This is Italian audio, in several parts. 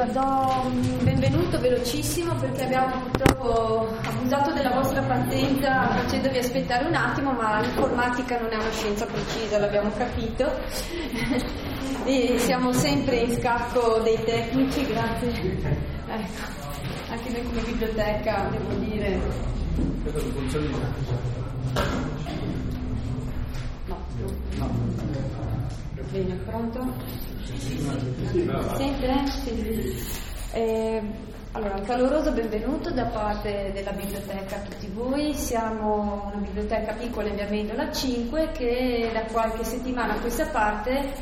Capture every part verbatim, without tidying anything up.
Allora, do un benvenuto velocissimo perché abbiamo purtroppo abusato della vostra pazienza facendovi aspettare un attimo, ma l'informatica non è una scienza precisa, l'abbiamo capito. E siamo sempre in scacco dei tecnici, grazie. Ecco, anche noi come biblioteca, devo dire. No, no. Bene, pronto? Sente? Sì. Eh, allora, un caloroso benvenuto da parte della biblioteca a tutti voi. Siamo una biblioteca piccola in via Mendola cinque che da qualche settimana a questa parte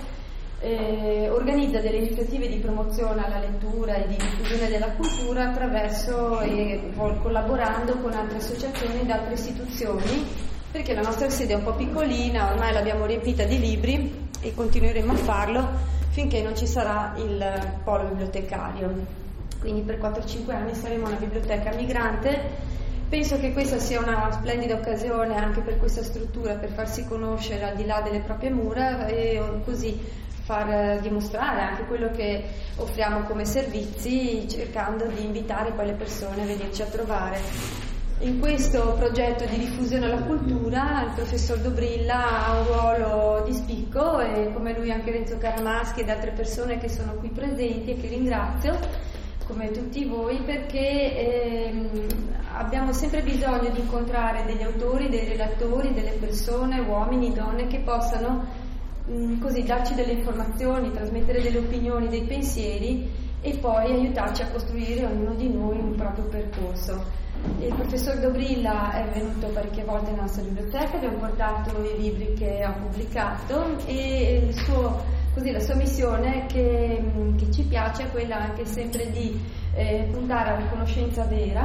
eh, organizza delle iniziative di promozione alla lettura e di diffusione della cultura attraverso e collaborando con altre associazioni ed altre istituzioni, perché la nostra sede è un po' piccolina, ormai l'abbiamo riempita di libri e continueremo a farlo finché non ci sarà il polo bibliotecario. Quindi per quattro cinque anni saremo una biblioteca migrante. Penso che questa sia una splendida occasione anche per questa struttura per farsi conoscere al di là delle proprie mura e così far dimostrare anche quello che offriamo come servizi, cercando di invitare poi le persone a venirci a trovare. In questo progetto di diffusione alla cultura il professor Dobrilla ha un ruolo di spicco, e come lui anche Renzo Caramaschi ed altre persone che sono qui presenti e che ringrazio, come tutti voi, perché ehm, abbiamo sempre bisogno di incontrare degli autori, dei relatori, delle persone, uomini, donne, che possano mh, così darci delle informazioni, trasmettere delle opinioni, dei pensieri e poi aiutarci a costruire ognuno di noi un proprio percorso. Il professor Dobrilla è venuto parecchie volte nella nostra biblioteca, abbiamo portato i libri che ha pubblicato e il suo, così, la sua missione che, che ci piace è quella anche sempre di eh, puntare alla conoscenza vera,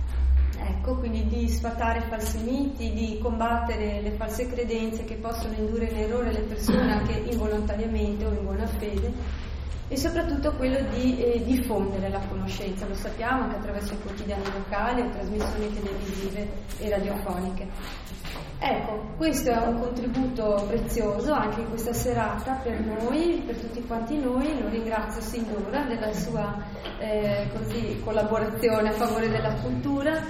ecco, quindi di sfatare falsi miti, di combattere le false credenze che possono indurre in errore le persone anche involontariamente o in buona fede, e soprattutto quello di eh, diffondere la conoscenza, lo sappiamo anche attraverso i quotidiani locali o trasmissioni televisive e radiofoniche. Ecco, questo è un contributo prezioso anche in questa serata per noi, per tutti quanti noi. Lo ringrazio sin d'ora della sua eh, così, collaborazione a favore della cultura,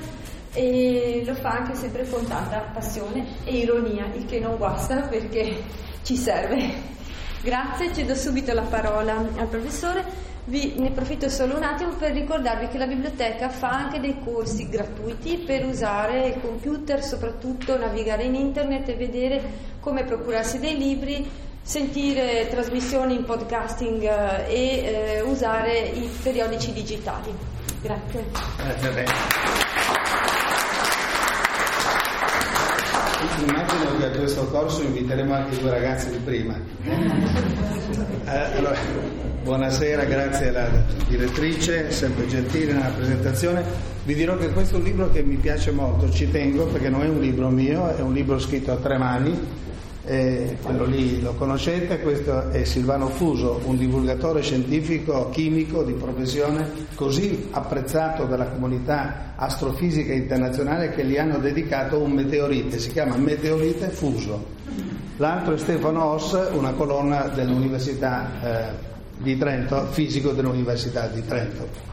e lo fa anche sempre con tanta passione e ironia, il che non guasta perché ci serve. Grazie, cedo subito la parola al professore. Vi ne approfitto solo un attimo per ricordarvi che la biblioteca fa anche dei corsi gratuiti per usare il computer, soprattutto navigare in internet e vedere come procurarsi dei libri, sentire trasmissioni in podcasting eh, e eh, usare i periodici digitali. Grazie. Grazie. Immagino che a questo corso inviteremo anche i due ragazzi di prima. Eh, allora, buonasera, grazie alla direttrice, sempre gentile nella presentazione. Vi dirò che questo è un libro che mi piace molto, ci tengo perché non è un libro mio, è un libro scritto a tre mani. Eh, quello lì lo conoscete, questo è Silvano Fuso, un divulgatore scientifico chimico di professione, così apprezzato dalla comunità astrofisica internazionale che gli hanno dedicato un meteorite, si chiama Meteorite Fuso. L'altro è Stefano Oss, una colonna dell'Università eh, di Trento, fisico dell'Università di Trento.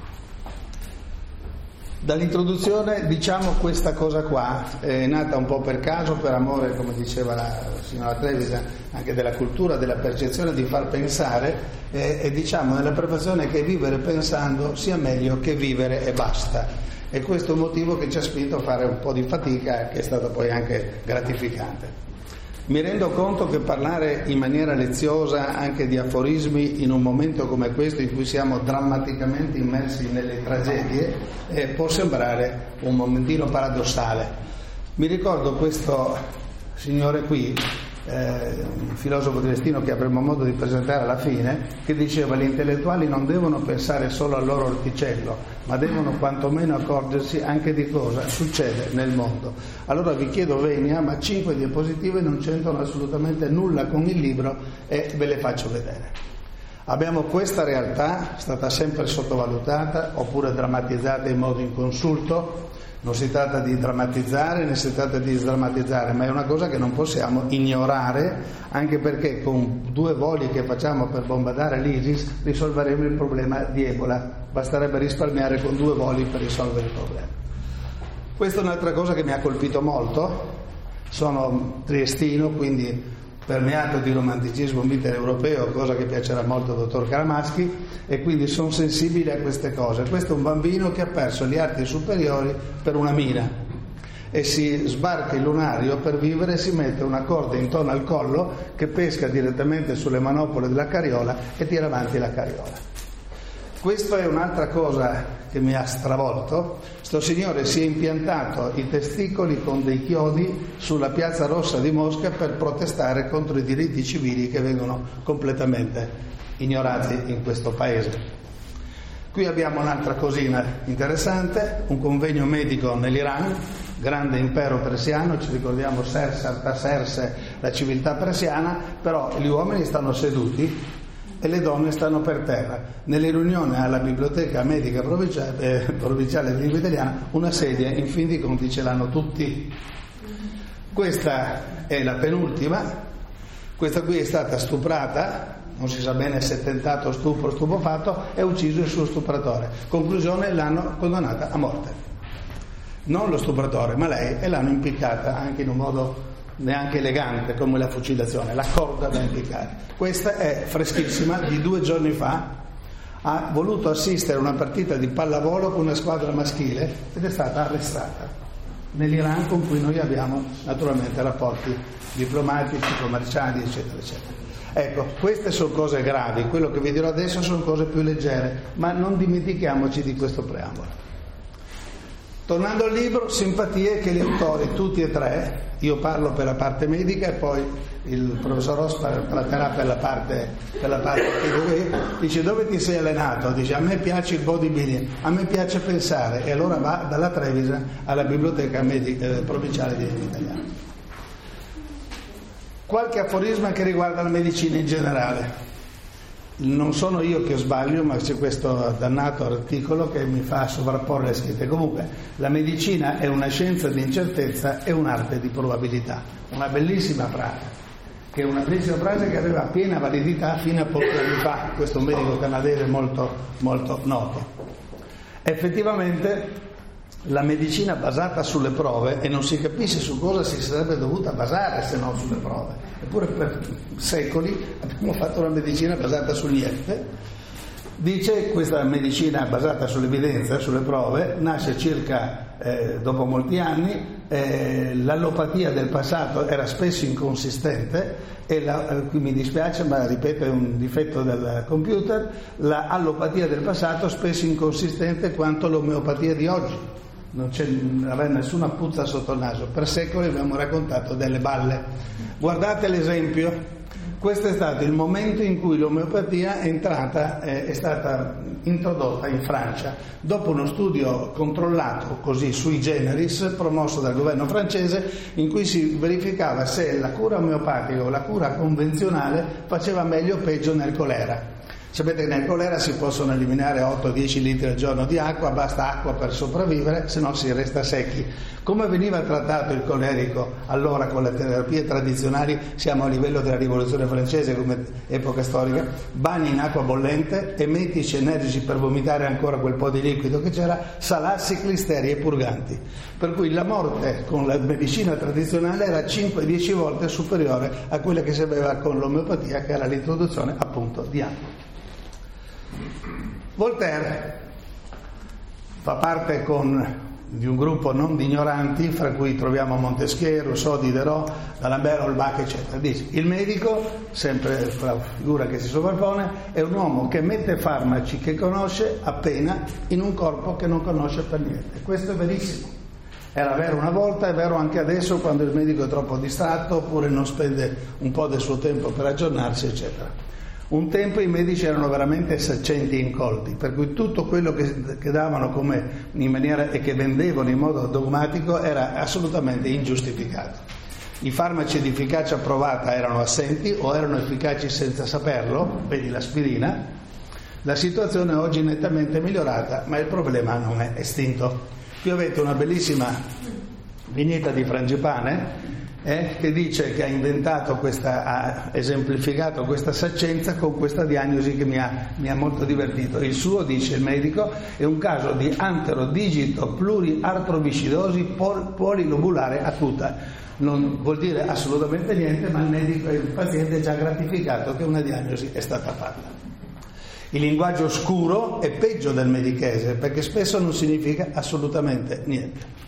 Dall'introduzione diciamo questa cosa qua, è nata un po' per caso, per amore, come diceva la signora Trevisan, anche della cultura, della percezione di far pensare, e, e diciamo nella prefazione che vivere pensando sia meglio che vivere e basta. E questo è un motivo che ci ha spinto a fare un po' di fatica, che è stata poi anche gratificante. Mi rendo conto che parlare in maniera leziosa anche di aforismi in un momento come questo in cui siamo drammaticamente immersi nelle tragedie eh, può sembrare un momentino paradossale. Mi ricordo questo signore qui, eh, un filosofo di destino che avremo modo di presentare alla fine, che diceva: gli intellettuali non devono pensare solo al loro orticello, ma devono quantomeno accorgersi anche di cosa succede nel mondo. Allora vi chiedo venia, ma cinque diapositive non c'entrano assolutamente nulla con il libro e ve le faccio vedere. Abbiamo questa realtà, stata sempre sottovalutata oppure drammatizzata in modo inconsulto. Non si tratta di drammatizzare né si tratta di sdrammatizzare, ma è una cosa che non possiamo ignorare, anche perché con due voli che facciamo per bombardare l'ISIS risolveremo il problema di Ebola. basterebbe risparmiare con due voli per risolvere il problema. Questa è un'altra cosa che mi ha colpito molto. Sono triestino, quindi permeato di romanticismo mitteleuropeo, cosa che piacerà molto al dottor Caramaschi, e quindi sono sensibile a queste cose. Questo è un bambino che ha perso gli arti superiori per una mina e si sbarca il lunario per vivere, si mette una corda intorno al collo che pesca direttamente sulle manopole della carriola e tira avanti la carriola. Questa è un'altra cosa che mi ha stravolto. Sto signore si è impiantato i testicoli con dei chiodi sulla Piazza Rossa di Mosca per protestare contro i diritti civili che vengono completamente ignorati in questo paese. Qui abbiamo un'altra cosina interessante, un convegno medico nell'Iran, grande impero persiano, ci ricordiamo Serse, Artaserse, la civiltà persiana, però gli uomini stanno seduti e le donne stanno per terra. Nelle riunioni alla biblioteca medica provinciale, eh, provinciale di lingua italiana, una sedia, in fin dei conti ce l'hanno tutti. Questa è la penultima, questa qui è stata stuprata, non si sa bene se tentato stupro o stupefatto, e ucciso il suo stupratore. Conclusione, l'hanno condannata a morte. Non lo stupratore, ma lei, e l'hanno impiccata anche in un modo neanche elegante come la fucilazione, la corda da impiccare. Questa è freschissima, di due giorni fa. Ha voluto assistere a una partita di pallavolo con una squadra maschile ed è stata arrestata nell'Iran, con cui noi abbiamo naturalmente rapporti diplomatici, commerciali, eccetera, eccetera. Ecco, queste sono cose gravi, quello che vi dirò adesso sono cose più leggere, ma non dimentichiamoci di questo preambolo. Tornando al libro, simpatie che gli autori, tutti e tre, io parlo per la parte medica e poi il professor Ross tratterà per la parte, per la parte che dice: dove ti sei allenato? Dice: a me piace il bodybuilding, a me piace pensare, e allora va dalla Trevisan alla biblioteca medica, eh, provinciale di lingua italiana. Qualche aforisma che riguarda la medicina in generale. Non sono io che sbaglio, ma c'è questo dannato articolo che mi fa sovrapporre le scritte. Comunque, la medicina è una scienza di incertezza e un'arte di probabilità. Una bellissima frase, che è una bellissima frase che aveva piena validità fino a pochi anni fa. Questo è un medico canadese molto, molto noto. Effettivamente, la medicina basata sulle prove, e non si capisce su cosa si sarebbe dovuta basare se non sulle prove. Eppure per secoli abbiamo fatto una medicina basata sul niente. Dice: questa medicina basata sull'evidenza, sulle prove, nasce circa eh, dopo molti anni. Eh, l'allopatia del passato era spesso inconsistente e la, eh, qui mi dispiace, ma ripeto, è un difetto del computer. L'allopatia del passato spesso inconsistente quanto l'omeopatia di oggi. Non c'è non aveva nessuna puzza sotto il naso. Per secoli abbiamo raccontato delle balle. Guardate l'esempio. Questo è stato il momento in cui l'omeopatia è entrata, eh, è stata introdotta in Francia dopo uno studio controllato così sui generis promosso dal governo francese, in cui si verificava se la cura omeopatica o la cura convenzionale faceva meglio o peggio nel colera. Sapete che nel colera si possono eliminare otto dieci litri al giorno di acqua, basta acqua per sopravvivere, se no si resta secchi. Come veniva trattato il colerico allora con le terapie tradizionali? Siamo a livello della rivoluzione francese come epoca storica. Bagni in acqua bollente, emetici energici per vomitare ancora quel po' di liquido che c'era, salassi, clisteri e purganti. Per cui la morte con la medicina tradizionale era cinque dieci volte superiore a quella che si aveva con l'omeopatia, che era l'introduzione appunto di acqua. Voltaire fa parte con, di un gruppo non di ignoranti, fra cui troviamo Montesquieu, Rousseau, Diderot, D'Alembert, Holbach, eccetera. Dice: il medico, sempre la figura che si sovrappone, è un uomo che mette farmaci che conosce appena in un corpo che non conosce per niente. Questo è verissimo. Era vero una volta, è vero anche adesso, quando il medico è troppo distratto oppure non spende un po' del suo tempo per aggiornarsi, eccetera. Un tempo i medici erano veramente saccenti e incolti, per cui tutto quello che, che davano come in maniera e che vendevano in modo dogmatico era assolutamente ingiustificato. I farmaci di efficacia provata erano assenti o erano efficaci senza saperlo, vedi l'aspirina. La situazione oggi è nettamente migliorata, ma il problema non è estinto. Qui avete una bellissima vignetta di Frangipane eh, che dice che ha inventato questa, ha esemplificato questa saccenza con questa diagnosi che mi ha, mi ha molto divertito. Il suo, dice il medico, è un caso di anterodigito pluriartroviscidosi pol, polilobulare acuta. Non vuol dire assolutamente niente, ma il medico e il paziente è già gratificato che una diagnosi è stata fatta. Il linguaggio oscuro è peggio del medichese, perché spesso non significa assolutamente niente.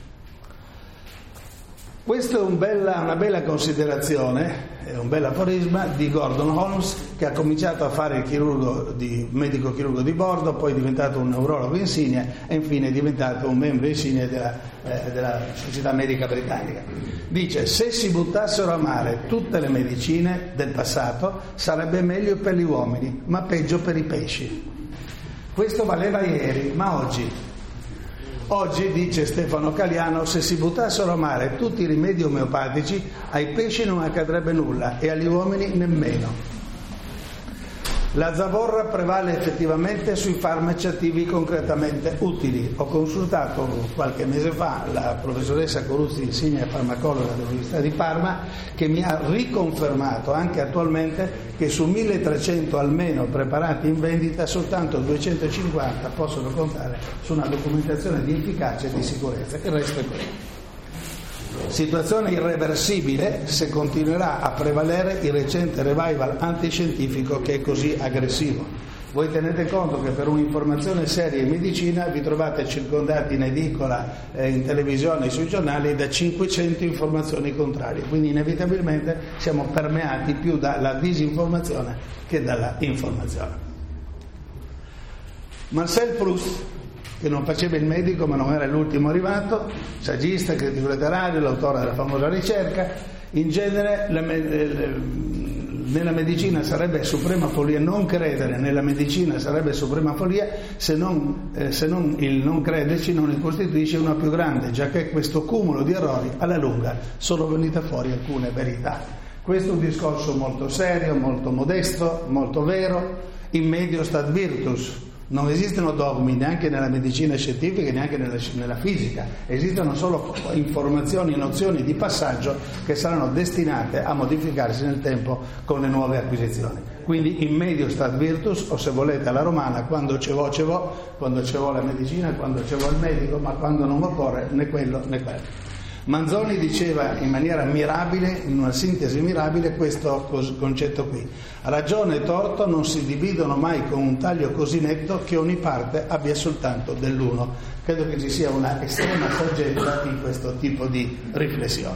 Questa è un bella, una bella considerazione, è un bel aforisma di Gordon Holmes, che ha cominciato a fare il chirurgo di, medico chirurgo di bordo, poi è diventato un neurologo insigne e infine è diventato un membro insigne della, eh, della Società Medica Britannica. Dice: se si buttassero a mare tutte le medicine del passato sarebbe meglio per gli uomini, ma peggio per i pesci. Questo valeva ieri, ma oggi? Oggi, dice Stefano Caliano, se si buttassero a mare tutti i rimedi omeopatici, ai pesci non accadrebbe nulla e agli uomini nemmeno. La zavorra prevale effettivamente sui farmaci attivi concretamente utili. Ho consultato qualche mese fa la professoressa Coruzzi, insigne farmacologa dell'Università di Parma, che mi ha riconfermato anche attualmente che su milletrecento almeno preparati in vendita soltanto duecentocinquanta possono contare su una documentazione di efficacia e di sicurezza. Il resto è così. Situazione irreversibile se continuerà a prevalere il recente revival antiscientifico che è così aggressivo. Voi tenete conto che per un'informazione seria in medicina vi trovate circondati in edicola, eh, in televisione e sui giornali da cinquecento informazioni contrarie, quindi inevitabilmente siamo permeati più dalla disinformazione che dalla informazione. Marcel Proust, che non faceva il medico ma non era l'ultimo arrivato, saggista, critico letterario, l'autore della famosa ricerca, in genere la, le, nella medicina sarebbe suprema follia non credere, nella medicina sarebbe suprema follia se non, eh, se non il non crederci non ne costituisce una più grande, giacché questo cumulo di errori alla lunga sono venute fuori alcune verità. Questo è un discorso molto serio, molto modesto, molto vero, in medio stat virtus. Non esistono dogmi neanche nella medicina scientifica, neanche nella, nella fisica, esistono solo informazioni, nozioni di passaggio che saranno destinate a modificarsi nel tempo con le nuove acquisizioni. Quindi in medio stat virtus, o se volete alla romana, quando ce vo ce vo, quando ce vo la medicina, quando ce vo il medico, ma quando non occorre né quello né quello. Manzoni diceva in maniera mirabile, in una sintesi mirabile, questo concetto qui: ragione e torto non si dividono mai con un taglio così netto che ogni parte abbia soltanto dell'uno. Credo che ci sia una estrema saggezza in questo tipo di riflessione.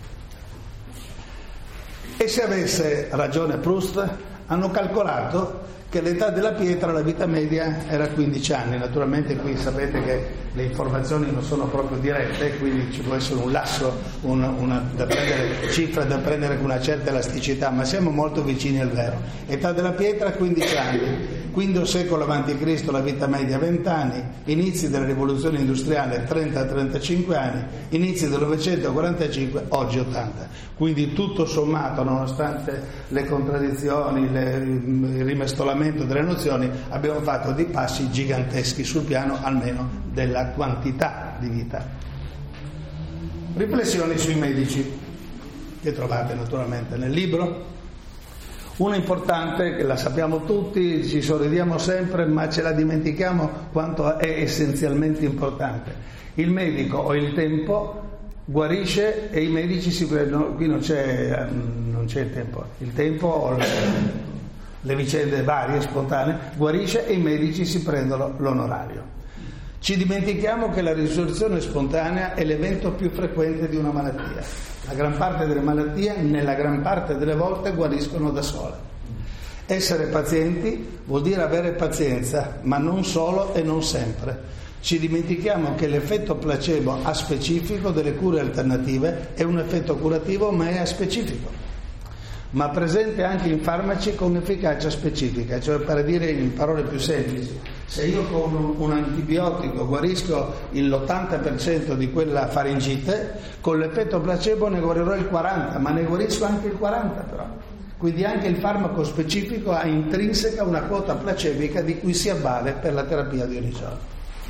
E se avesse ragione Proust, hanno calcolato che l'età della pietra, la vita media, era quindici anni. Naturalmente qui sapete che le informazioni non sono proprio dirette, quindi ci può essere un lasso, una, una da prendere, cifra da prendere con una certa elasticità, ma siamo molto vicini al vero. Età della pietra quindici anni, quinto secolo avanti Cristo la vita media venti anni, inizi della rivoluzione industriale trenta trentacinque anni, inizi del Novecento quarantacinque, oggi ottanta. Quindi tutto sommato, nonostante le contraddizioni, le, il rimestolamento delle nozioni, abbiamo fatto dei passi giganteschi sul piano almeno della quantità di vita. Riflessioni sui medici, che trovate naturalmente nel libro. Una importante, che la sappiamo tutti, ci sorridiamo sempre, ma ce la dimentichiamo quanto è essenzialmente importante. Il medico o il tempo guarisce e i medici si prendono, qui non c'è, non c'è il tempo, il tempo o le, le vicende varie, spontanee, guarisce e i medici si prendono l'onorario. Ci dimentichiamo che la risurrezione spontanea è l'evento più frequente di una malattia. La gran parte delle malattie, nella gran parte delle volte, guariscono da sole. Essere pazienti vuol dire avere pazienza, ma non solo e non sempre. Ci dimentichiamo che l'effetto placebo aspecifico delle cure alternative è un effetto curativo, ma è aspecifico, ma presente anche in farmaci con efficacia specifica, cioè, per dire in parole più semplici, se io con un, un antibiotico guarisco l'ottanta per cento di quella faringite, con l'effetto placebo ne guarirò il quaranta per cento, ma ne guarisco anche il quaranta per cento però. Quindi anche il farmaco specifico ha intrinseca una quota placebica di cui si avvale per la terapia di ogni giorno.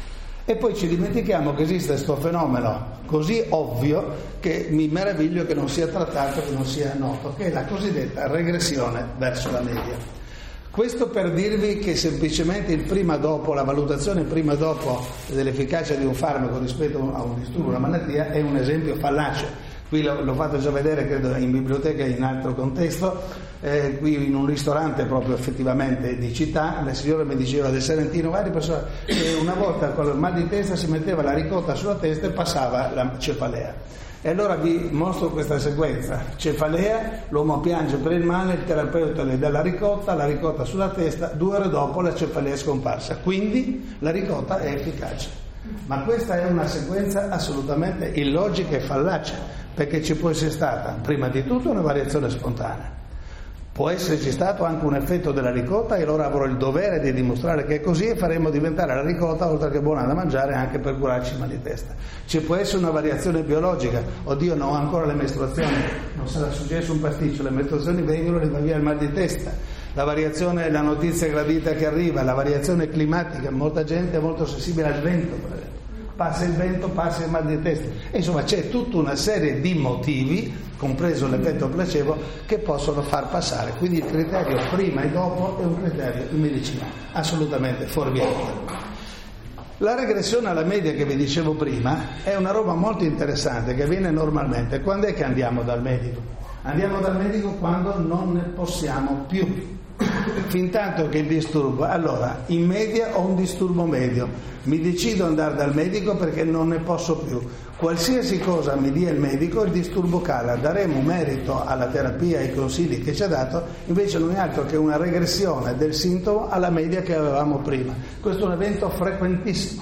E poi ci dimentichiamo che esiste questo fenomeno così ovvio che mi meraviglio che non sia trattato, che non sia noto, che è la cosiddetta regressione verso la media. Questo per dirvi che semplicemente il prima dopo, la valutazione prima dopo dell'efficacia di un farmaco rispetto a un disturbo, una malattia, è un esempio fallace. Qui l'ho, l'ho fatto già vedere, credo, in biblioteca e in altro contesto, eh, qui in un ristorante proprio effettivamente di città, la signora mi diceva del Serentino, varie persone, che una volta con il mal di testa si metteva la ricotta sulla testa e passava la cefalea. E allora vi mostro questa sequenza: cefalea, l'uomo piange per il male, il terapeuta le dà la ricotta, la ricotta sulla testa, due ore dopo la cefalea è scomparsa, quindi la ricotta è efficace. Ma questa è una sequenza assolutamente illogica e fallace, perché ci può essere stata prima di tutto una variazione spontanea, può esserci stato anche un effetto della ricotta, e allora avrò il dovere di dimostrare che è così e faremo diventare la ricotta, oltre che buona da mangiare, anche per curarci il mal di testa. Ci può essere una variazione biologica: oddio, non ho ancora le mestruazioni, non sarà successo un pasticcio, le mestruazioni vengono e va via il mal di testa. La variazione, la notizia gradita che arriva, la variazione climatica, molta gente è molto sensibile al vento, per esempio. Passa il vento, passa il mal di testa. E insomma c'è tutta una serie di motivi, compreso l'effetto placebo, che possono far passare. Quindi il criterio prima e dopo è un criterio in medicina assolutamente fuorviante. La regressione alla media che vi dicevo prima è una roba molto interessante che avviene normalmente. Quando è che andiamo dal medico? Andiamo dal medico quando non ne possiamo più. Fin tanto che il disturbo, allora in media ho un disturbo medio, mi decido ad andare dal medico perché non ne posso più. Qualsiasi cosa mi dia il medico, il disturbo cala. Daremo merito alla terapia e ai consigli che ci ha dato, invece non è altro che una regressione del sintomo alla media che avevamo prima. Questo è un evento frequentissimo.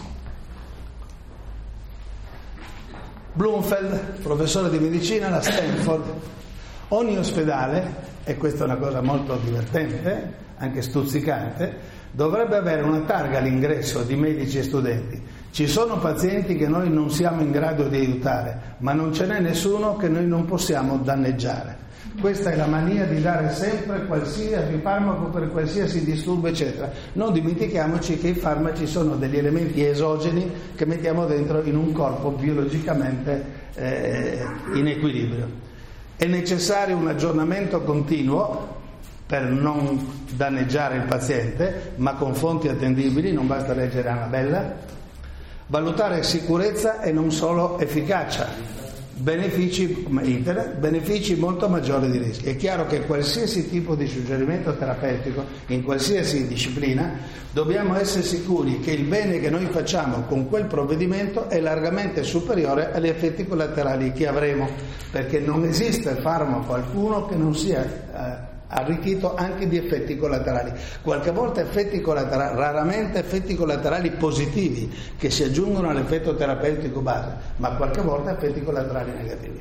Blumfeld, professore di medicina alla Stanford, ogni ospedale, e questa è una cosa molto divertente, anche stuzzicante, dovrebbe avere una targa all'ingresso di medici e studenti. Ci sono pazienti che noi non siamo in grado di aiutare, ma non ce n'è nessuno che noi non possiamo danneggiare. Questa è la mania di dare sempre qualsiasi farmaco per qualsiasi disturbo, eccetera. Non dimentichiamoci che i farmaci sono degli elementi esogeni che mettiamo dentro in un corpo biologicamente eh, in equilibrio. È necessario un aggiornamento continuo per non danneggiare il paziente, ma con fonti attendibili, non basta leggere Annabella. Valutare sicurezza e non solo efficacia, benefici, benefici molto maggiori di rischi. È chiaro che qualsiasi tipo di suggerimento terapeutico, in qualsiasi disciplina, dobbiamo essere sicuri che il bene che noi facciamo con quel provvedimento è largamente superiore agli effetti collaterali che avremo, perché non esiste farmaco alcuno che non sia eh, arricchito anche di effetti collaterali. Qualche volta effetti collaterali, raramente effetti collaterali positivi che si aggiungono all'effetto terapeutico base, ma qualche volta effetti collaterali negativi.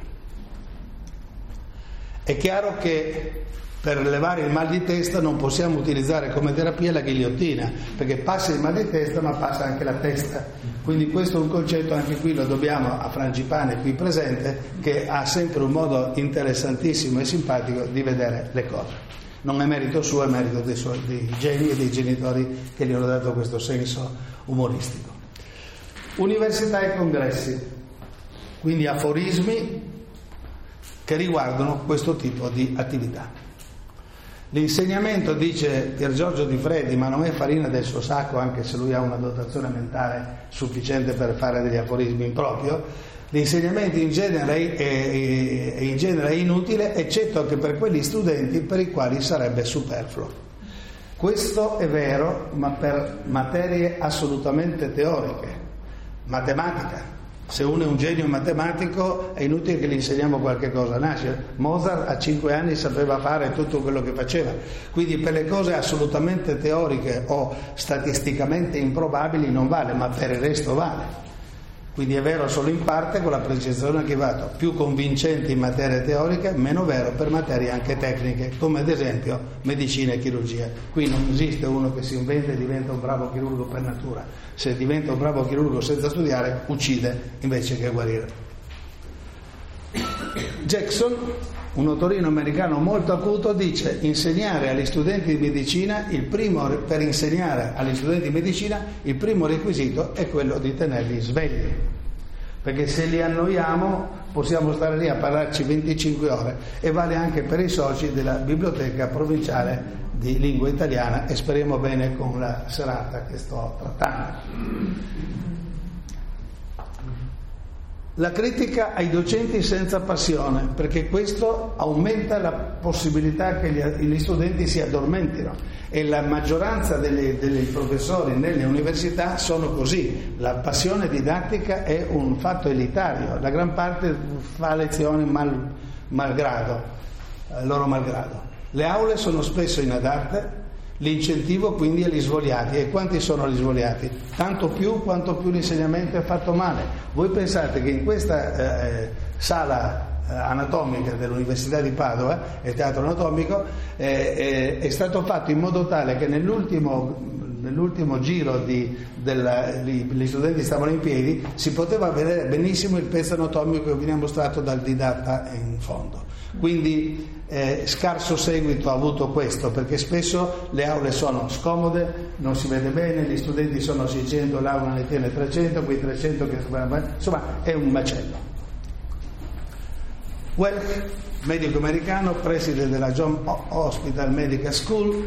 È chiaro che per levare il mal di testa non possiamo utilizzare come terapia la ghigliottina, perché passa il mal di testa ma passa anche la testa. Quindi questo è un concetto, anche qui lo dobbiamo a Frangipane qui presente, che ha sempre un modo interessantissimo e simpatico di vedere le cose. Non è merito suo, è merito dei suoi dei geni e dei genitori che gli hanno dato questo senso umoristico. Università e congressi, quindi aforismi che riguardano questo tipo di attività. L'insegnamento, dice Pier Giorgio Di Freddi, ma non è farina del suo sacco, anche se lui ha una dotazione mentale sufficiente per fare degli aforismi in proprio, l'insegnamento in genere è, è, in genere è inutile, eccetto che per quegli studenti per i quali sarebbe superfluo. Questo è vero, ma per materie assolutamente teoriche, matematica. Se uno è un genio matematico è inutile che gli insegniamo qualche cosa. Nasce Mozart a cinque anni sapeva fare tutto quello che faceva, quindi per le cose assolutamente teoriche o statisticamente improbabili non vale, ma per il resto vale. Quindi è vero solo in parte, con la precisazione che vado, più convincente in materie teoriche, meno vero per materie anche tecniche, come ad esempio medicina e chirurgia. Qui non esiste uno che si inventa e diventa un bravo chirurgo per natura. Se diventa un bravo chirurgo senza studiare, uccide invece che guarire. Jackson un otorino americano molto acuto dice: insegnare agli studenti di medicina, il primo, per insegnare agli studenti di medicina il primo requisito è quello di tenerli svegli, perché se li annoiamo possiamo stare lì a parlarci venticinque ore, e vale anche per i soci della biblioteca provinciale di lingua italiana, e speriamo bene con la serata che sto trattando. La critica ai docenti senza passione, perché questo aumenta la possibilità che gli, gli studenti si addormentino, e la maggioranza delle, dei professori nelle università sono così. La passione didattica è un fatto elitario, la gran parte fa lezioni mal, malgrado, eh, loro malgrado. Le aule sono spesso inadatte, l'incentivo quindi agli svogliati. E quanti sono gli svogliati? Tanto più quanto più l'insegnamento è fatto male. Voi pensate che in questa eh, sala eh, anatomica dell'Università di Padova, il teatro anatomico, eh, eh, è stato fatto in modo tale che nell'ultimo, nell'ultimo giro di, della, gli, gli studenti stavano in piedi, si poteva vedere benissimo il pezzo anatomico che viene mostrato dal didatta in fondo. Quindi eh, scarso seguito ha avuto questo, perché spesso le aule sono scomode, non si vede bene, gli studenti sono seicento, l'aula ne tiene trecento, quei trecento che insomma è un macello. Welch, medico americano, preside della John Hospital Medical School: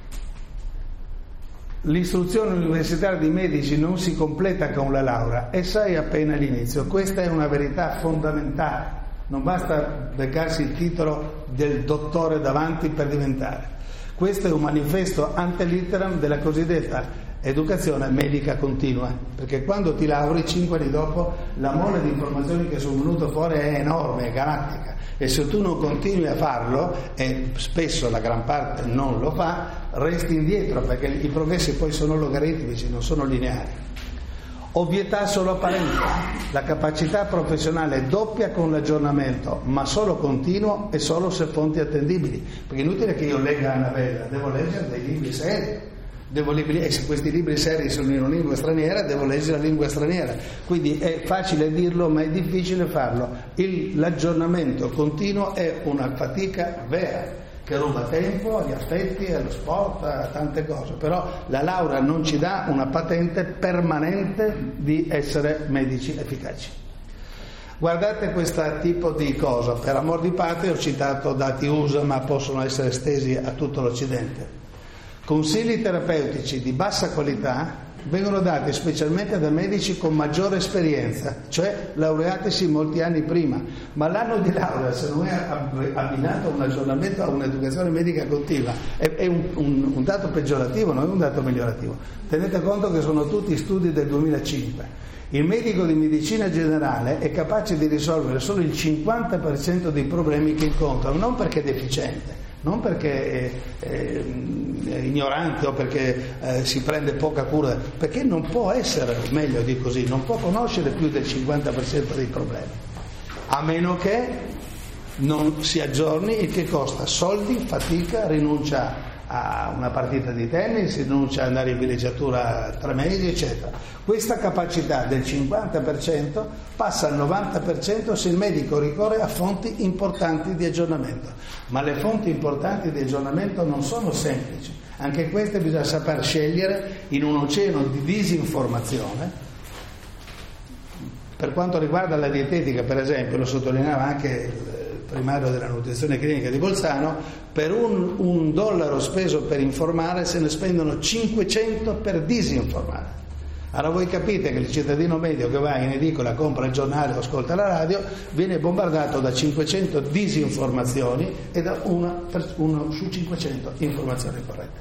l'istruzione universitaria di medici non si completa con la laurea, essa è appena l'inizio. Questa è una verità fondamentale. Non basta beccarsi il titolo del dottore davanti per diventare. Questo è un manifesto ante litteram della cosiddetta educazione medica continua, perché quando ti lauri, cinque anni dopo, la mole di informazioni che sono venute fuori è enorme, è galattica, e se tu non continui a farlo, e spesso la gran parte non lo fa, resti indietro, perché i progressi poi sono logaritmici, non sono lineari. Ovvietà solo apparente. La capacità professionale è doppia con l'aggiornamento, ma solo continuo e solo se fonti attendibili, perché è inutile che io legga una bella, devo leggere dei libri seri, devo libri, e se questi libri seri sono in una lingua straniera, devo leggere la lingua straniera. Quindi è facile dirlo, ma è difficile farlo. Il, l'aggiornamento continuo è una fatica vera, che ruba tempo agli affetti, allo sport, a tante cose, però la laurea non ci dà una patente permanente di essere medici efficaci. Guardate questo tipo di cosa, per amor di patria ho citato dati U S A, ma possono essere estesi a tutto l'Occidente. Consigli terapeutici di bassa qualità vengono dati specialmente da medici con maggiore esperienza, cioè laureatisi molti anni prima, ma l'anno di laurea, se non è abbinato a un aggiornamento, a un'educazione medica continua, è, è un, un, un dato peggiorativo, non è un dato migliorativo. Tenete conto che sono tutti studi del duemilacinque. Il medico di medicina generale è capace di risolvere solo il cinquanta per cento dei problemi che incontra, non perché è deficiente, non perché è, è, è ignorante o perché eh, si prende poca cura, perché non può essere meglio di così, non può conoscere più del cinquanta per cento dei problemi, a meno che non si aggiorni, il che costa soldi, fatica, rinuncia a una partita di tennis, rinuncia ad andare in villeggiatura tre mesi, eccetera. Questa capacità del cinquanta per cento passa al novanta per cento se il medico ricorre a fonti importanti di aggiornamento. Ma le fonti importanti di aggiornamento non sono semplici, anche queste bisogna saper scegliere in un oceano di disinformazione. Per quanto riguarda la dietetica, per esempio, lo sottolineava anche primario della nutrizione clinica di Bolzano, per un, un dollaro speso per informare se ne spendono cinquecento per disinformare. Allora voi capite che il cittadino medio che va in edicola, compra il giornale o ascolta la radio, viene bombardato da cinquecento disinformazioni e da una per uno su cinquecento informazioni corrette.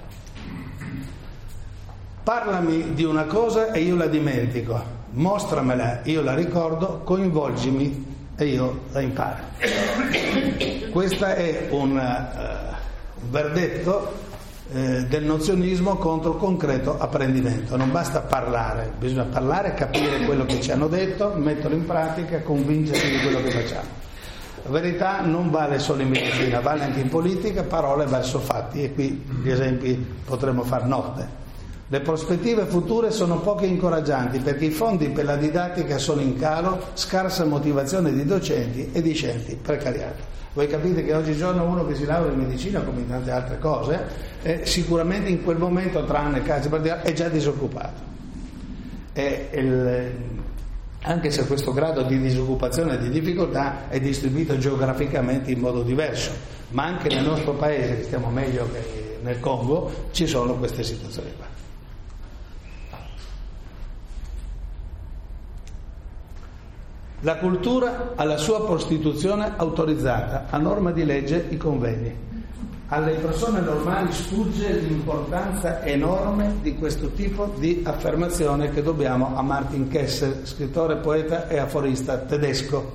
Parlami di una cosa e io la dimentico, mostramela, io la ricordo, coinvolgimi e io la imparo. Questo è un uh, verdetto eh, del nozionismo contro il concreto apprendimento. Non basta parlare, bisogna parlare, capire quello che ci hanno detto, metterlo in pratica, convincersi di quello che facciamo. La verità non vale solo in medicina, vale anche in politica, parole verso fatti, e qui gli esempi potremmo far notte. Le prospettive future sono poche incoraggianti perché i fondi per la didattica sono in calo, scarsa motivazione di docenti e discenti, precariato. Voi capite che oggigiorno uno che si laurea in medicina, come in tante altre cose, eh, sicuramente in quel momento, tranne casi particolari, è già disoccupato. E il, anche se questo grado di disoccupazione e di difficoltà è distribuito geograficamente in modo diverso, ma anche nel nostro paese, che stiamo meglio che nel Congo, ci sono queste situazioni qua. La cultura ha la sua prostituzione autorizzata, a norma di legge i convegni. Alle persone normali sfugge l'importanza enorme di questo tipo di affermazione che dobbiamo a Martin Kessel, scrittore, poeta e aforista tedesco.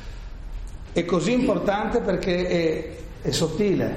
È così importante perché è, è sottile,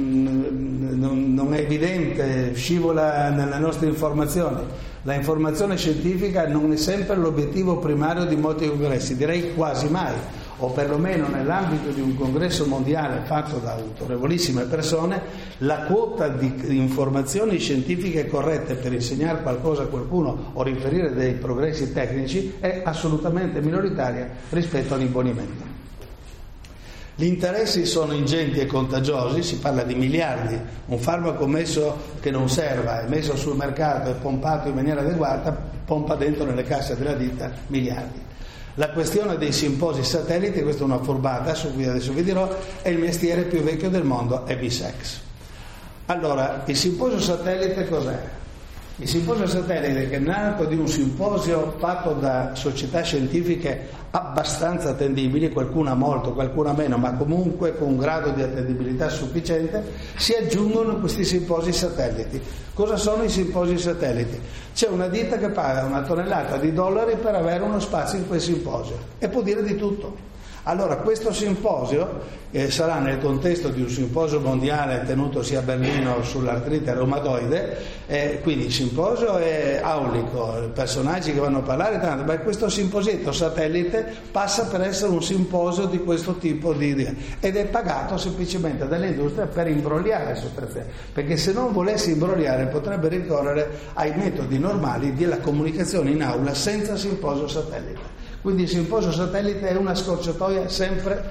non, non è evidente, scivola nelle nostre informazioni. La informazione scientifica non è sempre l'obiettivo primario di molti congressi, direi quasi mai, o perlomeno nell'ambito di un congresso mondiale fatto da autorevolissime persone, la quota di informazioni scientifiche corrette per insegnare qualcosa a qualcuno o riferire dei progressi tecnici è assolutamente minoritaria rispetto all'imbonimento. Gli interessi sono ingenti e contagiosi, si parla di miliardi, un farmaco messo che non serva, è messo sul mercato e pompato in maniera adeguata, pompa dentro nelle casse della ditta miliardi. La questione dei simposi satelliti, questa è una furbata su cui adesso vi dirò, è il mestiere più vecchio del mondo, è Bisex. Allora, il simposio satellite cos'è? Il simposio satellite, che è nato di un simposio fatto da società scientifiche abbastanza attendibili, qualcuna molto, qualcuna meno, ma comunque con un grado di attendibilità sufficiente, si aggiungono questi simposi satelliti. Cosa sono i simposi satelliti? C'è una ditta che paga una tonnellata di dollari per avere uno spazio in quel simposio e può dire di tutto. Allora, questo simposio eh, sarà nel contesto di un simposio mondiale tenutosi a Berlino sull'artrite reumatoide, eh, quindi il simposio è aulico, personaggi che vanno a parlare tanto, ma questo simposietto satellite passa per essere un simposio di questo tipo di, di ed è pagato semplicemente dall'industria per imbrogliare sostanzialmente, perché se non volesse imbrogliare potrebbe ricorrere ai metodi normali della comunicazione in aula senza simposio satellite. Quindi il simposio satellite è una scorciatoia sempre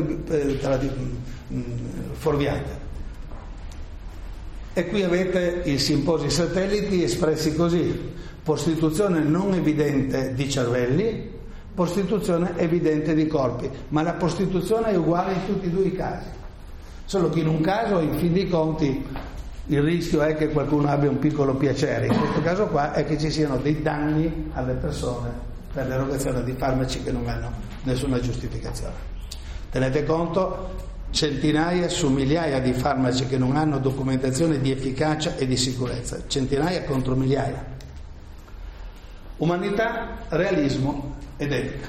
fuorviante. E qui avete i simposi satelliti espressi così: prostituzione non evidente di cervelli, prostituzione evidente di corpi, ma la prostituzione è uguale in tutti e due i casi, solo che in un caso, in fin dei conti, il rischio è che qualcuno abbia un piccolo piacere, in questo caso qua è che ci siano dei danni alle persone per l'erogazione di farmaci che non hanno nessuna giustificazione. Tenete conto, centinaia su migliaia di farmaci che non hanno documentazione di efficacia e di sicurezza, centinaia contro migliaia. Umanità, realismo ed etica.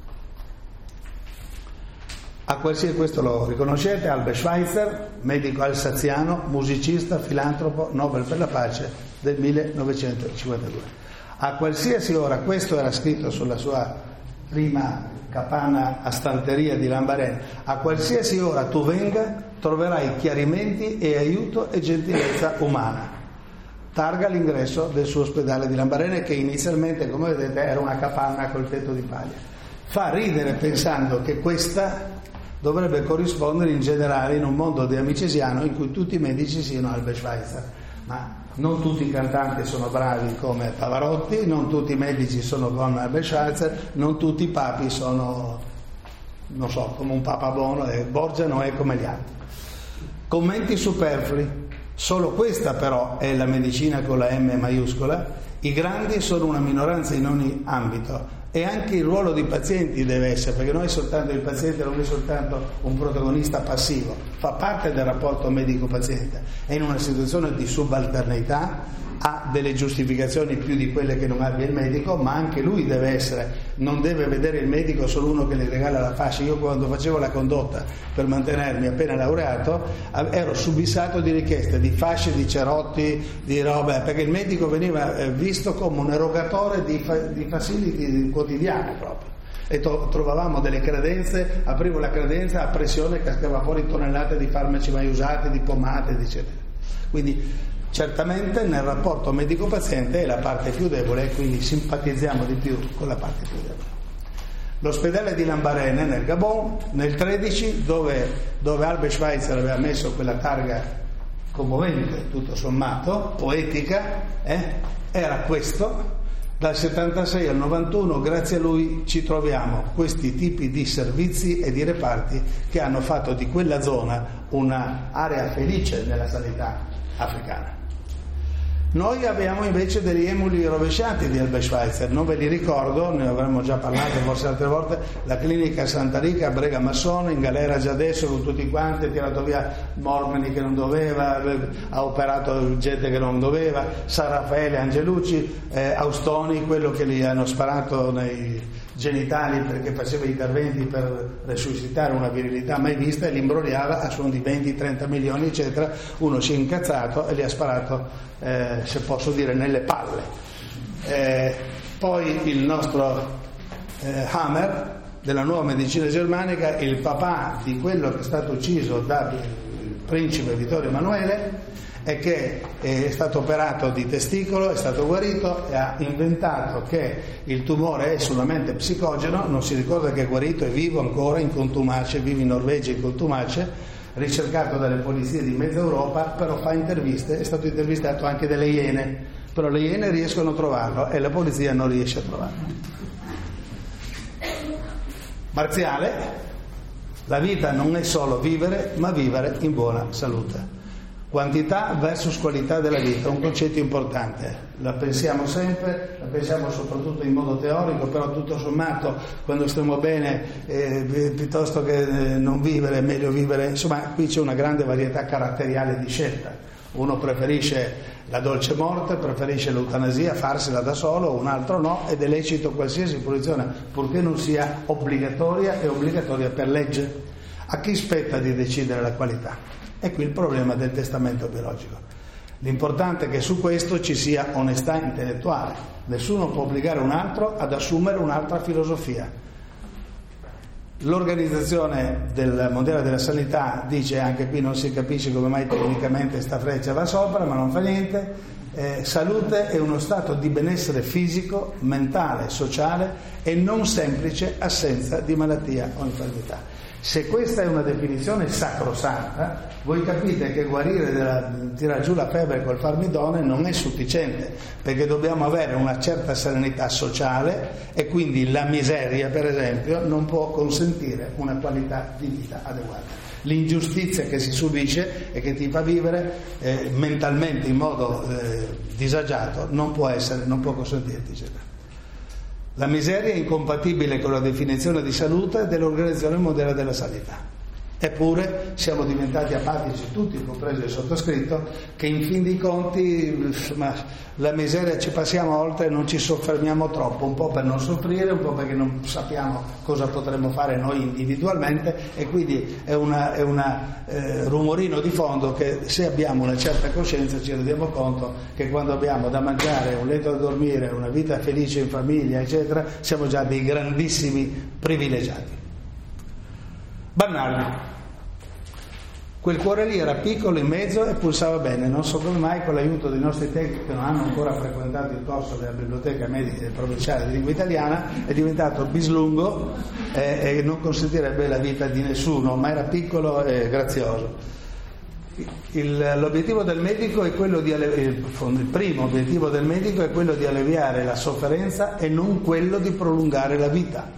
A qualsiasi, questo lo riconoscete, Albert Schweitzer, medico alsaziano, musicista, filantropo, Nobel per la pace del millenovecentocinquantadue. A qualsiasi ora, questo era scritto sulla sua prima capanna a stanteria di Lambarene, a qualsiasi ora tu venga troverai chiarimenti e aiuto e gentilezza umana. Targa l'ingresso del suo ospedale di Lambarene, che inizialmente, come vedete, era una capanna col tetto di paglia. Fa ridere pensando che questa dovrebbe corrispondere in generale in un mondo di amicesiano in cui tutti i medici siano Albert Schweitzer, ma non tutti i cantanti sono bravi come Pavarotti, non tutti i medici sono come Albert Schweitzer, non tutti i papi sono, non so, come un papa buono, e Borgia non è come gli altri. Commenti superflui, solo questa però è la medicina con la M maiuscola. I grandi sono una minoranza in ogni ambito, e anche il ruolo dei pazienti deve essere, perché non è soltanto il paziente, non è soltanto un protagonista passivo, fa parte del rapporto medico-paziente, è in una situazione di subalternità, ha delle giustificazioni più di quelle che non abbia il medico, ma anche lui deve essere, non deve vedere il medico solo uno che gli regala la fascia. Io quando facevo la condotta per mantenermi appena laureato ero subissato di richieste di fasce, di cerotti, di roba, perché il medico veniva visto come un erogatore di, fa, di facility quotidiane proprio, e to- trovavamo delle credenze, aprivo la credenza, a pressione cascava fuori tonnellate di farmaci mai usati, di pomate, eccetera. Quindi certamente nel rapporto medico-paziente è la parte più debole, e quindi simpatizziamo di più con la parte più debole. L'ospedale di Lambaréné nel Gabon, nel tredici, dove, dove Albert Schweitzer aveva messo quella targa commovente, tutto sommato, poetica, eh, era questo. Dal settantasei al novantuno, grazie a lui, ci troviamo questi tipi di servizi e di reparti che hanno fatto di quella zona un'area felice nella sanità africana. Noi abbiamo invece degli emuli rovesciati di Albert Schweitzer, non ve li ricordo, ne avremmo già parlato forse altre volte. La clinica Santa Rica a Brega Massone, in galera già adesso con tutti quanti, ha tirato via Mormoni che non doveva, ha operato gente che non doveva, San Raffaele, Angelucci, eh, Austoni, quello che gli hanno sparato nei genitali perché faceva interventi per resuscitare una virilità mai vista e li imbrogliava a suon di venti trenta milioni eccetera. Uno si è incazzato e gli ha sparato, eh, se posso dire, nelle palle. Eh, poi il nostro eh, Hammer della nuova medicina germanica, il papà di quello che è stato ucciso dal principe Vittorio Emanuele, è che è stato operato di testicolo, è stato guarito e ha inventato che il tumore è solamente psicogeno, non si ricorda che è guarito, è vivo ancora in contumace, vive in Norvegia in contumace, ricercato dalle polizie di mezza Europa, però fa interviste, è stato intervistato anche dalle Iene, però le Iene riescono a trovarlo e la polizia non riesce a trovarlo. Marziale, la vita non è solo vivere, ma vivere in buona salute. Quantità versus qualità della vita, un concetto importante, la pensiamo sempre, la pensiamo soprattutto in modo teorico, però tutto sommato quando stiamo bene eh, piuttosto che eh, non vivere, è meglio vivere, insomma qui c'è una grande varietà caratteriale di scelta, uno preferisce la dolce morte, preferisce l'eutanasia, farsela da solo, un altro no, ed è lecito qualsiasi posizione, purché non sia obbligatoria e obbligatoria per legge. A chi spetta di decidere la qualità? E qui il problema del testamento biologico. L'importante è che su questo ci sia onestà intellettuale. Nessuno può obbligare un altro ad assumere un'altra filosofia. L'Organizzazione del Mondiale della Sanità dice, anche qui non si capisce come mai tecnicamente sta freccia va sopra, ma non fa niente, eh, salute è uno stato di benessere fisico, mentale, sociale e non semplice assenza di malattia o infermità. Se questa è una definizione sacrosanta, voi capite che guarire della, tirare giù la febbre col farmidone non è sufficiente, perché dobbiamo avere una certa serenità sociale e quindi la miseria, per esempio, non può consentire una qualità di vita adeguata. L'ingiustizia che si subisce e che ti fa vivere eh, mentalmente in modo eh, disagiato non può essere, non può consentirti, eccetera. La miseria è incompatibile con la definizione di salute dell'Organizzazione Mondiale della Sanità. Eppure siamo diventati apatici tutti, compreso il sottoscritto, che in fin dei conti insomma, la miseria ci passiamo oltre e non ci soffermiamo troppo, un po' per non soffrire, un po' perché non sappiamo cosa potremmo fare noi individualmente, e quindi è una, è una eh, rumorino di fondo che se abbiamo una certa coscienza ci rendiamo conto che quando abbiamo da mangiare, un letto da dormire, una vita felice in famiglia, eccetera, siamo già dei grandissimi privilegiati. Barnard. Quel cuore lì era piccolo in mezzo e pulsava bene, non so come mai con l'aiuto dei nostri tecnici che non hanno ancora frequentato il corso della Biblioteca Medica Provinciale di Lingua Italiana, è diventato bislungo eh, e non consentirebbe la vita di nessuno, ma era piccolo e grazioso. Il, l'obiettivo del medico è quello di il, il primo obiettivo del medico è quello di alleviare la sofferenza e non quello di prolungare la vita.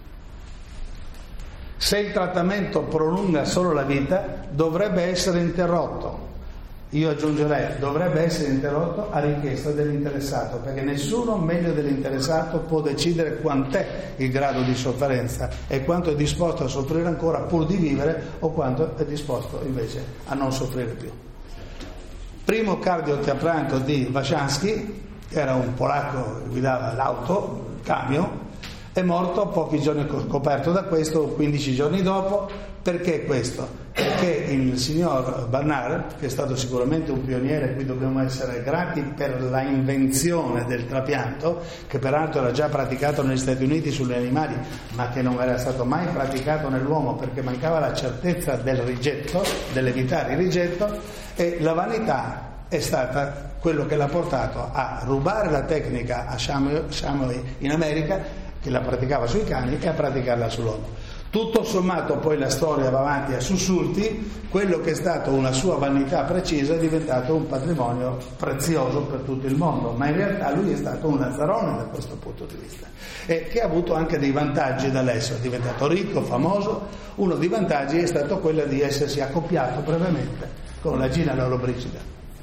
Se il trattamento prolunga solo la vita, dovrebbe essere interrotto. Io aggiungerei, dovrebbe essere interrotto a richiesta dell'interessato, perché nessuno meglio dell'interessato può decidere quant'è il grado di sofferenza e quanto è disposto a soffrire ancora pur di vivere o quanto è disposto invece a non soffrire più. Primo cardiotrapianto di Washansky, era un polacco che guidava l'auto, il camion, è morto pochi giorni, coperto da questo, quindici giorni dopo. Perché questo? Perché il signor Barnard, che è stato sicuramente un pioniere, qui dobbiamo essere grati per la invenzione del trapianto, che peraltro era già praticato negli Stati Uniti sugli animali, ma che non era stato mai praticato nell'uomo perché mancava la certezza del rigetto, dell'evitare il rigetto, e la vanità è stata quello che l'ha portato a rubare la tecnica a Shumway in America che la praticava sui cani e a praticarla sull'uomo. Tutto sommato poi la storia va avanti a sussulti, quello che è stato una sua vanità precisa è diventato un patrimonio prezioso per tutto il mondo, ma in realtà lui è stato un lazzarone da questo punto di vista e che ha avuto anche dei vantaggi dall'essere diventato ricco, famoso. Uno dei vantaggi è stato quello di essersi accoppiato brevemente con la Gina Lollobrigida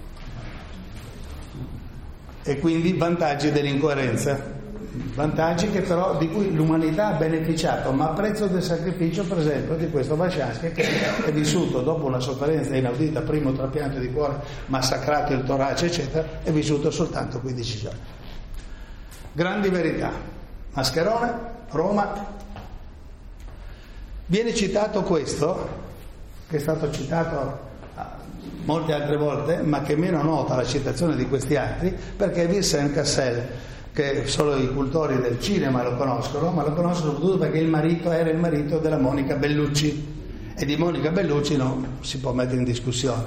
e quindi vantaggi dell'incoerenza. Vantaggi che però di cui l'umanità ha beneficiato, ma a prezzo del sacrificio, per esempio, di questo Vashansky, che è vissuto dopo una sofferenza inaudita, primo trapianto di cuore, massacrato il torace, eccetera, è vissuto soltanto quindici giorni. Grandi verità. Mascherone, Roma. Viene citato questo, che è stato citato molte altre volte, ma che è meno nota la citazione di questi altri, perché Vincent Cassel, che solo i cultori del cinema lo conoscono, ma lo conoscono soprattutto perché il marito era il marito della Monica Bellucci, e di Monica Bellucci non si può mettere in discussione.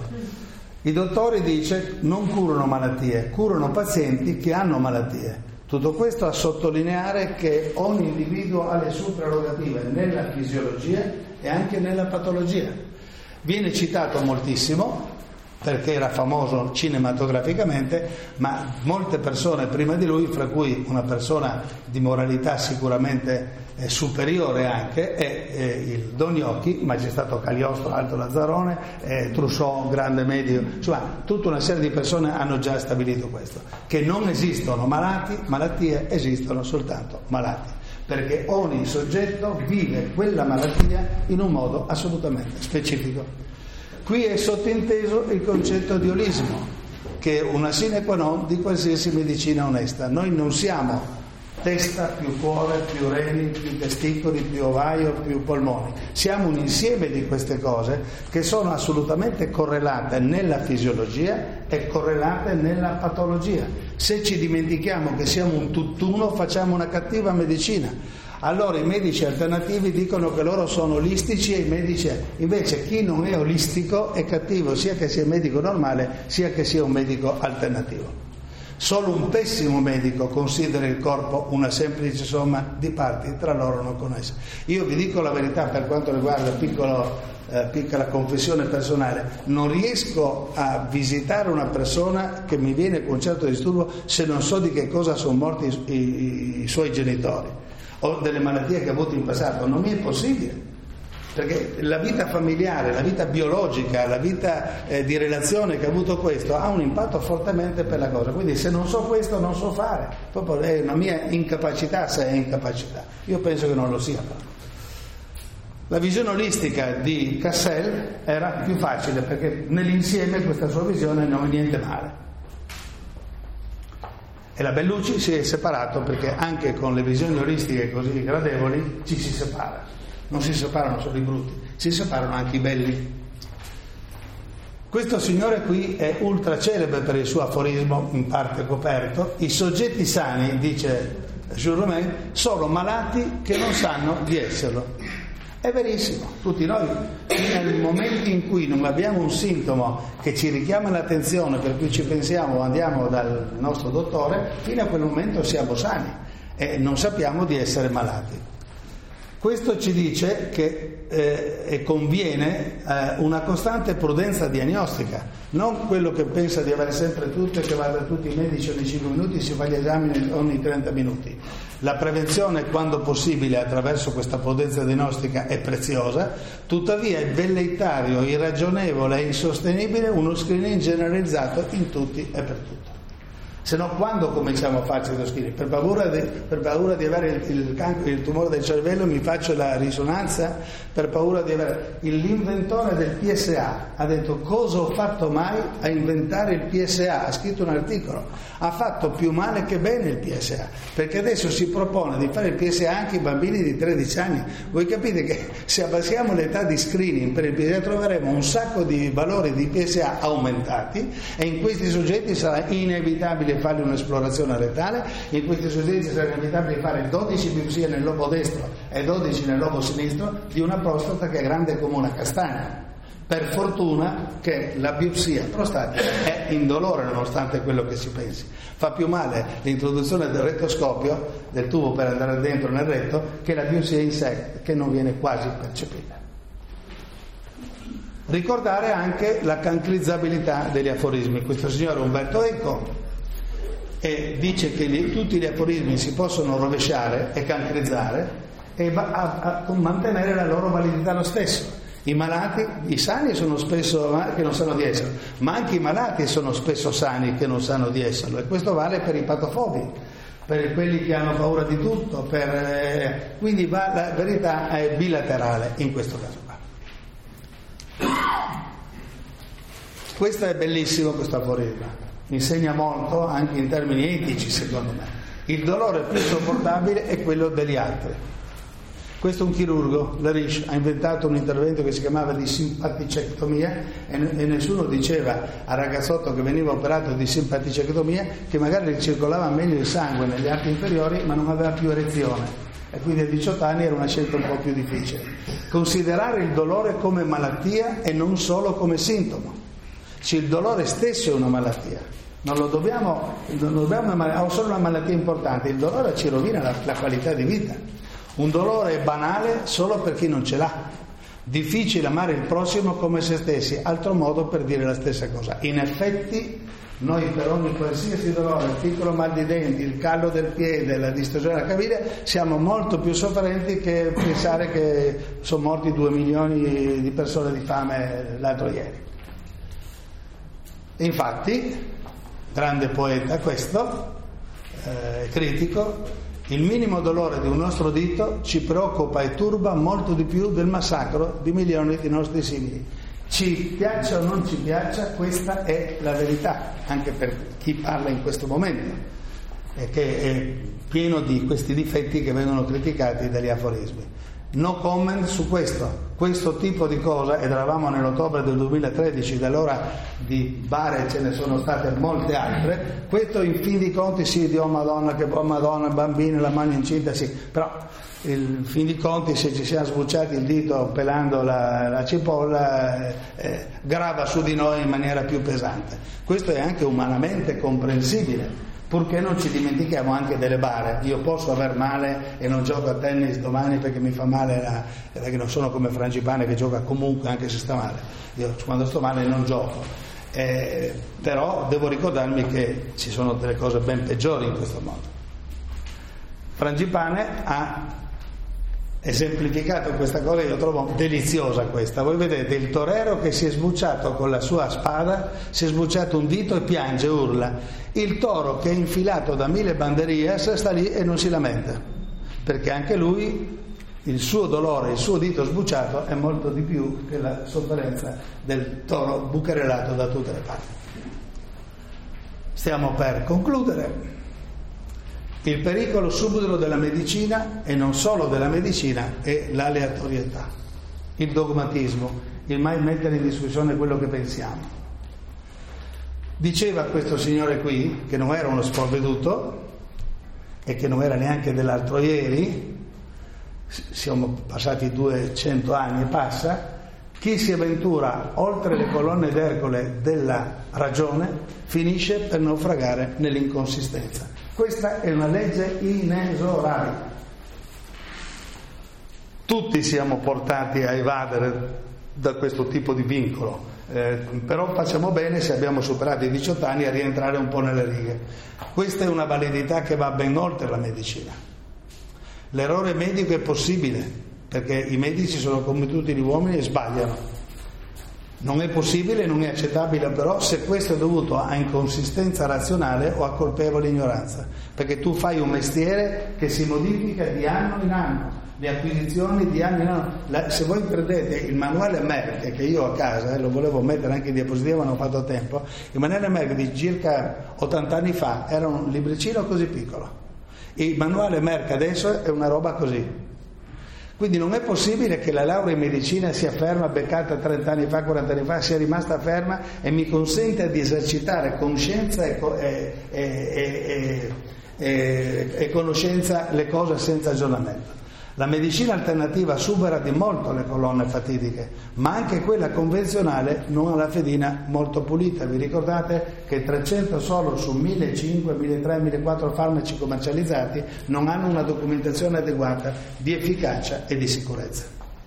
I dottori, dice, non curano malattie, curano pazienti che hanno malattie. Tutto questo a sottolineare che ogni individuo ha le sue prerogative nella fisiologia e anche nella patologia. Viene citato moltissimo perché era famoso cinematograficamente, ma molte persone prima di lui, fra cui una persona di moralità sicuramente eh, superiore anche, è eh, il Don Gnocchi, ma c'è stato Cagliostro, Alto Lazzarone, eh, Trousseau, grande medio, insomma tutta una serie di persone hanno già stabilito questo, che non esistono malati, malattie, esistono soltanto malati, perché ogni soggetto vive quella malattia in un modo assolutamente specifico. Qui è sottinteso il concetto di olismo, che è una sine qua non di qualsiasi medicina onesta. Noi non siamo testa più cuore, più reni, più testicoli, più ovaio, più polmoni. Siamo un insieme di queste cose che sono assolutamente correlate nella fisiologia e correlate nella patologia. Se ci dimentichiamo che siamo un tutt'uno, facciamo una cattiva medicina. Allora i medici alternativi dicono che loro sono olistici e i medici, invece chi non è olistico è cattivo, sia che sia medico normale sia che sia un medico alternativo. Solo un pessimo medico considera il corpo una semplice somma di parti tra loro non connesse. Io vi dico la verità per quanto riguarda piccolo, eh, piccola confessione personale, non riesco a visitare una persona che mi viene con un certo disturbo se non so di che cosa sono morti i, i, i suoi genitori o delle malattie che ha avuto in passato. Non mi è possibile, perché la vita familiare, la vita biologica, la vita eh, di relazione che ha avuto questo ha un impatto fortemente per la cosa. Quindi se non so questo non so fare, proprio è una mia incapacità, se è incapacità. Io penso che non lo sia. La visione olistica di Cassel era più facile, perché nell'insieme questa sua visione non è niente male. E la Bellucci si è separato perché anche con le visioni olistiche così gradevoli ci si separa. Non si separano solo i brutti, si separano anche i belli. Questo signore qui è ultra celebre per il suo aforismo in parte coperto: i soggetti sani, dice Jules Romain, sono malati che non sanno di esserlo. È verissimo, tutti noi nel momento in cui non abbiamo un sintomo che ci richiama l'attenzione, per cui ci pensiamo o andiamo dal nostro dottore, fino a quel momento siamo sani e non sappiamo di essere malati. Questo ci dice che eh, conviene eh, una costante prudenza diagnostica, non quello che pensa di avere sempre tutto e che va da tutti i medici ogni cinque minuti, si fa gli esami ogni trenta minuti. La prevenzione, quando possibile, attraverso questa prudenza diagnostica è preziosa, tuttavia è velleitario, irragionevole e insostenibile uno screening generalizzato in tutti e per tutto. Se no, quando cominciamo a farci lo screening? Per paura di, per paura di avere il, il, cancro, il tumore del cervello mi faccio la risonanza, per paura di avere... L'inventore del P S A ha detto: cosa ho fatto mai a inventare il P S A? Ha scritto un articolo, ha fatto più male che bene il P S A, perché adesso si propone di fare il P S A anche ai bambini di tredici anni. Voi capite che se abbassiamo l'età di screening per il P S A troveremo un sacco di valori di P S A aumentati, e in questi soggetti sarà inevitabile fare un'esplorazione retale, in questi soggetti sarà inevitabile fare dodici biopsie nel lobo destro e dodici nel lobo sinistro di una prostata che è grande come una castagna, Per fortuna che la biopsia prostatica è indolore nonostante quello che si pensi. Fa più male l'introduzione del rettoscopio, del tubo per andare dentro nel retto, che la biopsia in sé, che non viene quasi percepita. Ricordare anche la cancrizzabilità degli aforismi. Questo signore Umberto Eco e dice che li, tutti gli aforismi si possono rovesciare e cancrizzare e va a, a mantenere la loro validità lo stesso. I malati, i sani sono spesso che non sanno di esserlo, ma anche i malati sono spesso sani che non sanno di esserlo, e questo vale per i patofobi, per quelli che hanno paura di tutto, per, eh, quindi va, la verità è bilaterale in questo caso qua. Questo è bellissimo, questo aforisma, insegna molto anche in termini etici secondo me. Il dolore più sopportabile è quello degli altri. Questo è un chirurgo, Leriche, ha inventato un intervento che si chiamava di simpaticectomia e, e nessuno diceva al ragazzotto che veniva operato di simpaticectomia che magari gli circolava meglio il sangue negli arti inferiori ma non aveva più erezione, e quindi a diciotto anni era una scelta un po' più difficile. Considerare il dolore come malattia e non solo come sintomo. Cioè, il dolore stesso è una malattia, non lo dobbiamo, non dobbiamo ha solo una malattia importante, il dolore ci rovina la, la qualità di vita. Un dolore banale solo per chi non ce l'ha. Difficile amare il prossimo come se stessi, altro modo per dire la stessa cosa. In effetti noi per ogni qualsiasi dolore, il piccolo mal di denti, il callo del piede, la distorsione della caviglia, siamo molto più sofferenti che pensare che sono morti due milioni di persone di fame l'altro ieri. Infatti, grande poeta questo, eh, critico, il minimo dolore di un nostro dito ci preoccupa e turba molto di più del massacro di milioni di nostri simili. Ci piaccia o non ci piaccia, questa è la verità, anche per chi parla in questo momento, e che è pieno di questi difetti che vengono criticati dagli aforismi. No comment su questo. Questo tipo di cosa, ed eravamo nell'ottobre del duemilatredici, da allora di bare ce ne sono state molte altre, questo in fin di conti sì, di oh Madonna, che oh Madonna, bambini, la mano incinta, sì, però in fin di conti se ci siamo sbucciati il dito pelando la, la cipolla eh, eh, grava su di noi in maniera più pesante. Questo è anche umanamente comprensibile, purché non ci dimentichiamo anche delle bare. Io posso aver male e non gioco a tennis domani perché mi fa male, la, perché non sono come Frangipane che gioca comunque anche se sta male. Io quando sto male non gioco, eh, però devo ricordarmi che ci sono delle cose ben peggiori in questo mondo. Frangipane ha esemplificato questa cosa, io trovo deliziosa questa. Voi vedete il torero che si è sbucciato con la sua spada, si è sbucciato un dito e piange, urla. Il toro che è infilato da mille banderias sta lì e non si lamenta, perché anche lui, il suo dolore, il suo dito sbucciato è molto di più che la sofferenza del toro bucherellato da tutte le parti. Stiamo per concludere. Il pericolo subdolo della medicina, e non solo della medicina, è l'aleatorietà, il dogmatismo, il mai mettere in discussione quello che pensiamo. Diceva questo signore qui, che non era uno sprovveduto e che non era neanche dell'altro ieri, siamo passati duecento anni e passa, chi si avventura oltre le colonne d'Ercole della ragione finisce per naufragare nell'inconsistenza. Questa è una legge inesorabile. Tutti siamo portati a evadere da questo tipo di vincolo, eh, però facciamo bene, se abbiamo superato i diciotto anni, a rientrare un po' nelle righe. Questa è una validità che va ben oltre la medicina. L'errore medico è possibile, perché i medici sono come tutti gli uomini e sbagliano. Non è possibile, non è accettabile però se questo è dovuto a inconsistenza razionale o a colpevole ignoranza, perché tu fai un mestiere che si modifica di anno in anno, le acquisizioni di anno in anno. La, se voi prendete il manuale Merck che io ho a casa, e eh, lo volevo mettere anche in diapositiva ma non ho fatto tempo, il manuale Merck di circa ottanta anni fa era un libricino così piccolo, il manuale Merck adesso è una roba così. Quindi non è possibile che la laurea in medicina sia ferma, beccata trenta anni fa, quaranta anni fa, sia rimasta ferma e mi consenta di esercitare coscienza e, e, e, e, e, e conoscenza le cose senza aggiornamento. La medicina alternativa supera di molto le colonne fatidiche, ma anche quella convenzionale non ha la fedina molto pulita. Vi ricordate che trecento solo su millecinquecento, milletrecento, millequattrocento farmaci commercializzati non hanno una documentazione adeguata di efficacia e di sicurezza.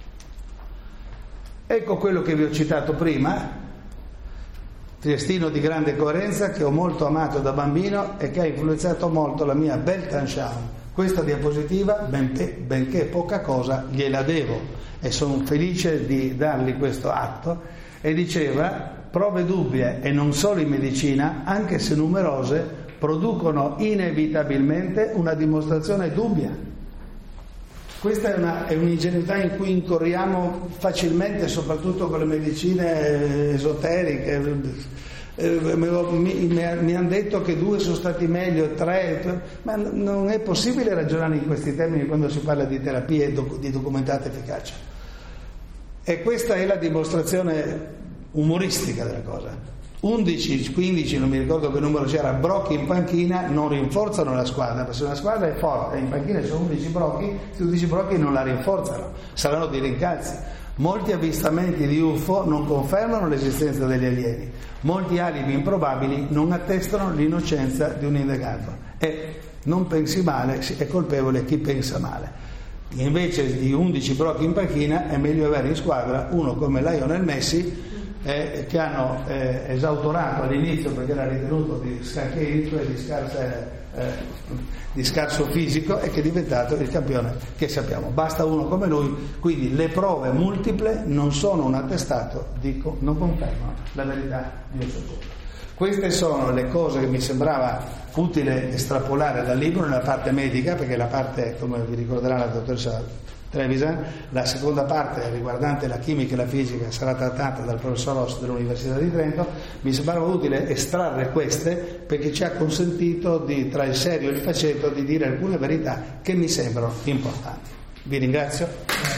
Ecco quello che vi ho citato prima, triestino di grande coerenza, che ho molto amato da bambino e che ha influenzato molto la mia Weltanschauung. Questa diapositiva, benché, benché poca cosa, gliela devo e sono felice di dargli questo atto. E diceva: prove dubbie, e non solo in medicina, anche se numerose, producono inevitabilmente una dimostrazione dubbia. Questa è, una, è un'ingenuità in cui incorriamo facilmente, soprattutto con le medicine esoteriche. Eh, mi, mi, mi hanno detto che due sono stati meglio, tre, ma non è possibile ragionare in questi termini quando si parla di terapie doc, di documentata efficacia. E questa è la dimostrazione umoristica della cosa. undici, quindici, non mi ricordo che numero c'era, brocchi in panchina non rinforzano la squadra, perché se una squadra è forte e in panchina ci sono undici brocchi, questi undici brocchi non la rinforzano, saranno dei rincalzi. Molti avvistamenti di U F O non confermano l'esistenza degli alieni, molti alibi improbabili non attestano l'innocenza di un indagato. E non pensi male, è colpevole chi pensa male. Invece di undici brocchi in panchina è meglio avere in squadra uno come Lionel Messi, eh, che hanno eh, esautorato all'inizio perché era ritenuto di scaccherico e di scarsa Eh, di scarso fisico, e che è diventato il campione che sappiamo. Basta uno come lui, quindi le prove multiple non sono un attestato, dico, non confermano la verità di un soggetto. Queste sono le cose che mi sembrava utile estrapolare dal libro nella parte medica, perché la parte, come vi ricorderà la dottoressa Trevisan, la seconda parte riguardante la chimica e la fisica sarà trattata dal professor Ross dell'Università di Trento. Mi sembrava utile estrarre queste perché ci ha consentito di, tra il serio e il faceto, di dire alcune verità che mi sembrano importanti. Vi ringrazio.